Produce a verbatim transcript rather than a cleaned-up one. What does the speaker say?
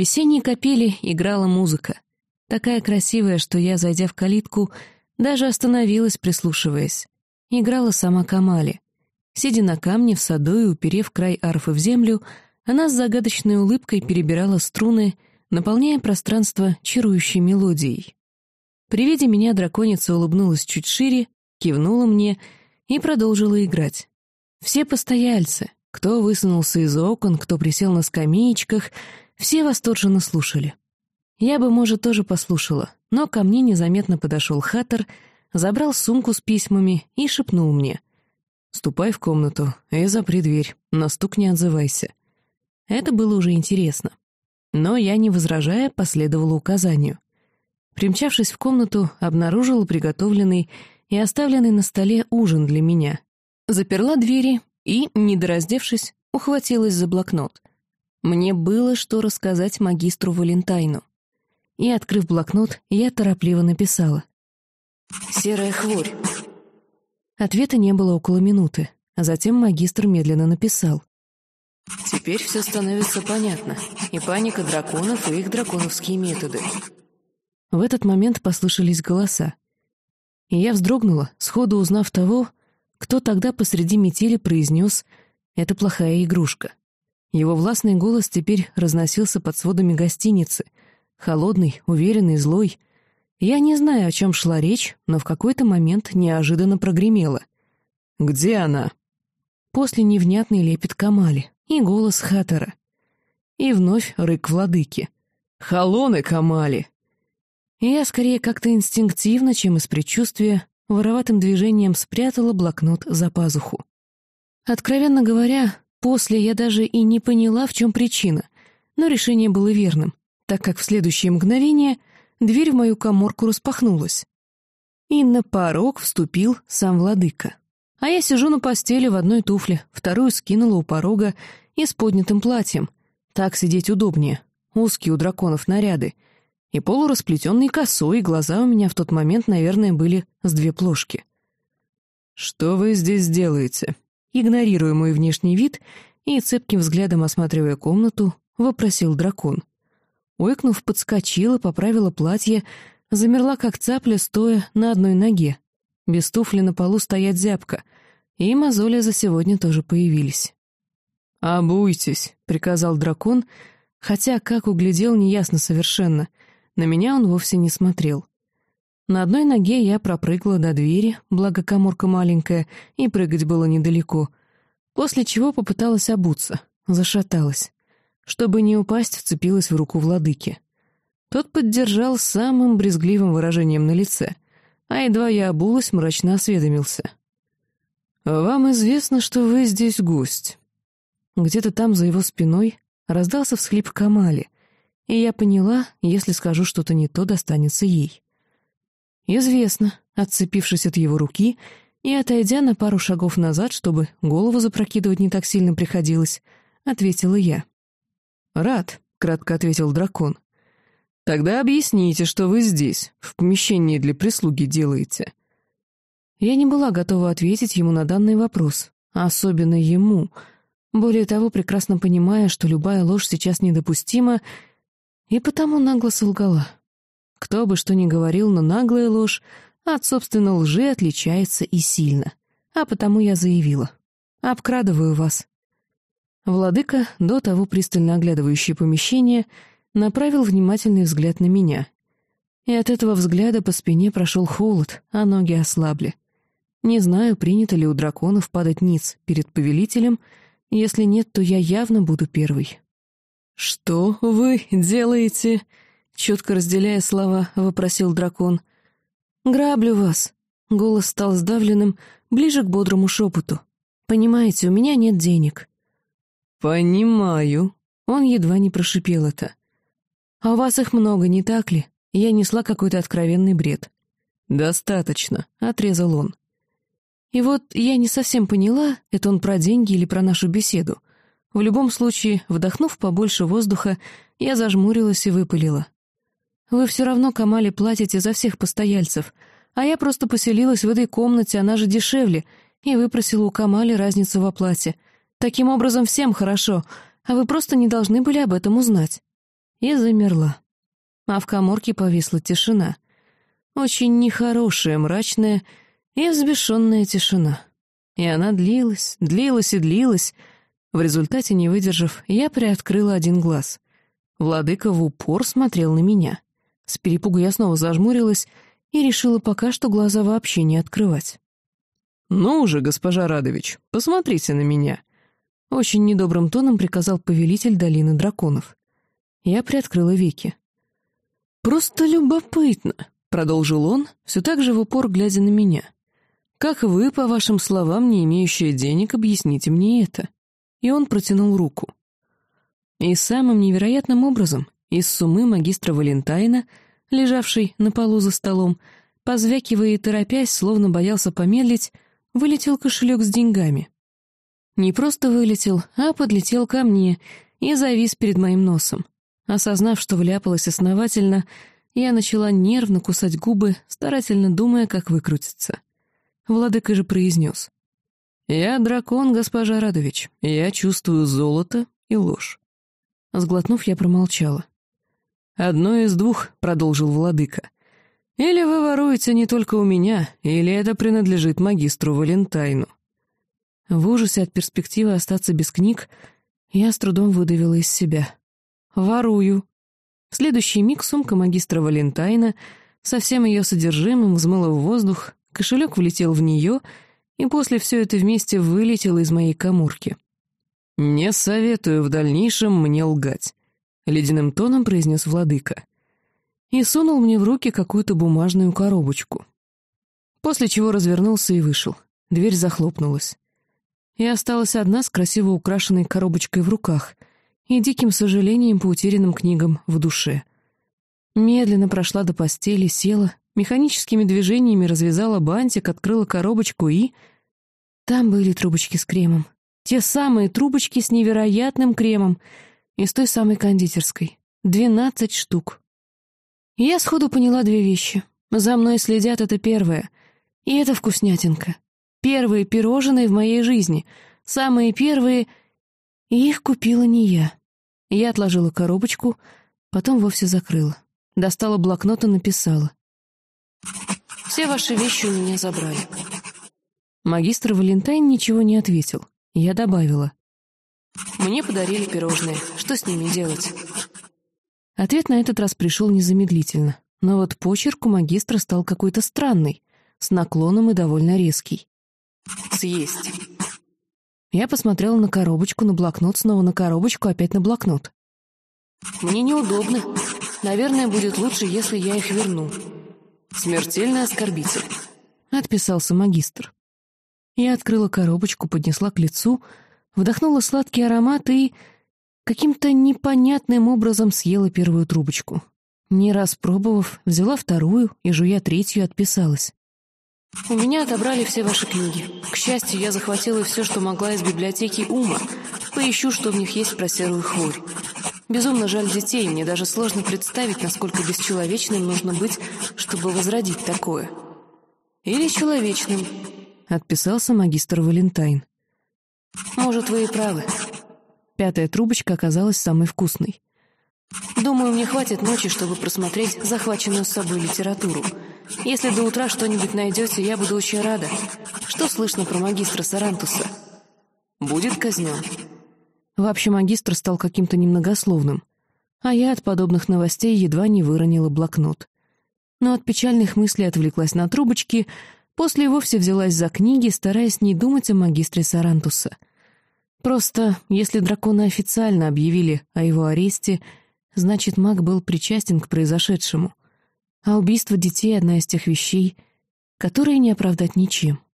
весенней капели играла музыка. Такая красивая, что я, зайдя в калитку, даже остановилась, прислушиваясь. Играла сама Камали. Сидя на камне в саду и уперев край арфы в землю, она с загадочной улыбкой перебирала струны, наполняя пространство чарующей мелодией. При виде меня драконица улыбнулась чуть шире, кивнула мне и продолжила играть. Все постояльцы, кто высунулся из окон, кто присел на скамеечках, все восторженно слушали. Я бы, может, тоже послушала, но ко мне незаметно подошел Хаттер, забрал сумку с письмами и шепнул мне: «Ступай в комнату и запри дверь, на стук не отзывайся». Это было уже интересно. Но я, не возражая, последовала указанию. Примчавшись в комнату, обнаружила приготовленный и оставленный на столе ужин для меня. Заперла двери и, не дораздевшись, ухватилась за блокнот. Мне было что рассказать магистру Валентайну. И, открыв блокнот, я торопливо написала: «Серая хворь». Ответа не было около минуты, а затем магистр медленно написал: «Теперь все становится понятно, и паника драконов, и их драконовские методы». В этот момент послышались голоса. И я вздрогнула, сходу узнав того, кто тогда посреди метели произнес: «Это плохая игрушка». Его властный голос теперь разносился под сводами гостиницы, холодный, уверенный, злой. Я не знаю, о чем шла речь, но в какой-то момент неожиданно прогремело: «Где она?» После невнятный лепет Камали и голос Хаттера. И вновь рык владыки: «Халоны, Камали!» И я скорее как-то инстинктивно, чем из предчувствия, вороватым движением спрятала блокнот за пазуху. Откровенно говоря, после я даже и не поняла, в чем причина, но решение было верным, так как в следующее мгновение дверь в мою каморку распахнулась. И на порог вступил сам владыка. А я сижу на постели в одной туфле, вторую скинула у порога и с поднятым платьем. Так сидеть удобнее, узкие у драконов наряды. И полурасплетенной косой, глаза у меня в тот момент, наверное, были с две плошки. «Что вы здесь делаете?» Игнорируя мой внешний вид и цепким взглядом осматривая комнату, вопросил дракон. Ойкнув, подскочила, поправила платье, замерла как цапля, стоя на одной ноге. Без туфли на полу стоять зябко, и мозоли за сегодня тоже появились. «Обуйтесь», — приказал дракон, хотя, как углядел, неясно совершенно. На меня он вовсе не смотрел. На одной ноге я пропрыгала до двери, благо каморка маленькая, и прыгать было недалеко, после чего попыталась обуться, зашаталась. Чтобы не упасть, вцепилась в руку владыки. Тот поддержал самым брезгливым выражением на лице, а едва я обулась, мрачно осведомился: «Вам известно, что вы здесь гость?» Где-то там, за его спиной, раздался всхлип Камали, и я поняла, если скажу что-то не то, достанется ей. «Известно», — отцепившись от его руки и отойдя на пару шагов назад, чтобы голову запрокидывать не так сильно приходилось, ответила я. «Рад», — кратко ответил дракон. «Тогда объясните, что вы здесь, в помещении для прислуги делаете». Я не была готова ответить ему на данный вопрос, а особенно ему, более того, прекрасно понимая, что любая ложь сейчас недопустима, и потому нагло солгала. Кто бы что ни говорил, но наглая ложь от, собственно, лжи отличается и сильно, а потому я заявила: «Обкрадываю вас». Владыка, до того пристально оглядывающий помещение, направил внимательный взгляд на меня. И от этого взгляда по спине прошел холод, а ноги ослабли. Не знаю, принято ли у драконов падать ниц перед повелителем, если нет, то я явно буду первой. «Что вы делаете?» — четко разделяя слова, вопросил дракон. «Граблю вас». Голос стал сдавленным, ближе к бодрому шепоту. «Понимаете, у меня нет денег». «Понимаю». Он едва не прошипел это. «А у вас их много, не так ли?» Я несла какой-то откровенный бред. «Достаточно», — отрезал он. И вот я не совсем поняла, это он про деньги или про нашу беседу. В любом случае, вдохнув побольше воздуха, я зажмурилась и выпалила: «Вы все равно, Камали, платите за всех постояльцев, а я просто поселилась в этой комнате, она же дешевле, и выпросила у Камали разницу в оплате. Таким образом, всем хорошо, а вы просто не должны были об этом узнать». и замерла. А в каморке повисла тишина. Очень нехорошая, мрачная и взбешенная тишина. И она длилась, длилась и длилась. В результате, не выдержав, я приоткрыла один глаз. Владыка в упор смотрел на меня. С перепугу я снова зажмурилась и решила пока что глаза вообще не открывать. «Ну уже, госпожа Радович, посмотрите на меня!» Очень недобрым тоном приказал повелитель долины драконов. Я приоткрыла веки. «Просто любопытно», — продолжил он, все так же в упор глядя на меня. «Как вы, по вашим словам, не имеющие денег, объясните мне это?» И он протянул руку. И самым невероятным образом из суммы магистра Валентайна, лежавшей на полу за столом, позвякивая и торопясь, словно боялся помедлить, вылетел кошелек с деньгами. Не просто вылетел, а подлетел ко мне и завис перед моим носом. Осознав, что вляпалась основательно, я начала нервно кусать губы, старательно думая, как выкрутиться. Владыка же произнес: «Я дракон, госпожа Радович, я чувствую золото и ложь». Сглотнув, я промолчала. «Одно из двух», — продолжил владыка. «Или вы воруете не только у меня, или это принадлежит магистру Валентайну». В ужасе от перспективы остаться без книг я с трудом выдавила из себя. «Ворую». В следующий миг сумка магистра Валентайна со всем ее содержимым взмыла в воздух, кошелек влетел в нее, и после все это вместе вылетело из моей каморки. «Не советую в дальнейшем мне лгать», — ледяным тоном произнес владыка. И сунул мне в руки какую-то бумажную коробочку. После чего развернулся и вышел. Дверь захлопнулась. Я осталась одна с красиво украшенной коробочкой в руках и диким сожалением по утерянным книгам в душе. Медленно прошла до постели, села, механическими движениями развязала бантик, открыла коробочку и... Там были трубочки с кремом. Те самые трубочки с невероятным кремом из той самой кондитерской. Двенадцать штук. И я сходу поняла две вещи. За мной следят — это первое. И это вкуснятинка. Первые пирожные в моей жизни. Самые первые. И их купила не я. Я отложила коробочку, потом вовсе закрыла. Достала блокнот и написала: «Все ваши вещи у меня забрали». Магистр Валентайн ничего не ответил. Я добавила: «Мне подарили пирожные. Что с ними делать?» Ответ на этот раз пришел незамедлительно. Но вот почерк у магистра стал какой-то странный, с наклоном и довольно резкий. «Съесть». Я посмотрела на коробочку, на блокнот, снова на коробочку, опять на блокнот. «Мне неудобно. Наверное, будет лучше, если я их верну. Смертельный оскорбитель», — отписался магистр. Я открыла коробочку, поднесла к лицу, вдохнула сладкий аромат и каким-то непонятным образом съела первую трубочку. Не распробовав, взяла вторую и, жуя третью, отписалась. «У меня отобрали все ваши книги. К счастью, я захватила все, что могла из библиотеки Ума. Поищу, что в них есть про серую хворь. Безумно жаль детей, мне даже сложно представить, насколько бесчеловечным нужно быть, чтобы возродить такое. Или человечным», — отписался магистр Валентайн. «Может, вы и правы». Пятая трубочка оказалась самой вкусной. «Думаю, мне хватит ночи, чтобы просмотреть захваченную с собой литературу. Если до утра что-нибудь найдете, я буду очень рада. Что слышно про магистра Сарантуса? Будет казнен?» Вообще магистр стал каким-то немногословным, а я от подобных новостей едва не выронила блокнот. Но от печальных мыслей отвлеклась на трубочки, после вовсе взялась за книги, стараясь не думать о магистре Сарантуса. Просто, если драконы официально объявили о его аресте, значит, маг был причастен к произошедшему. А убийство детей — одна из тех вещей, которые не оправдать ничем.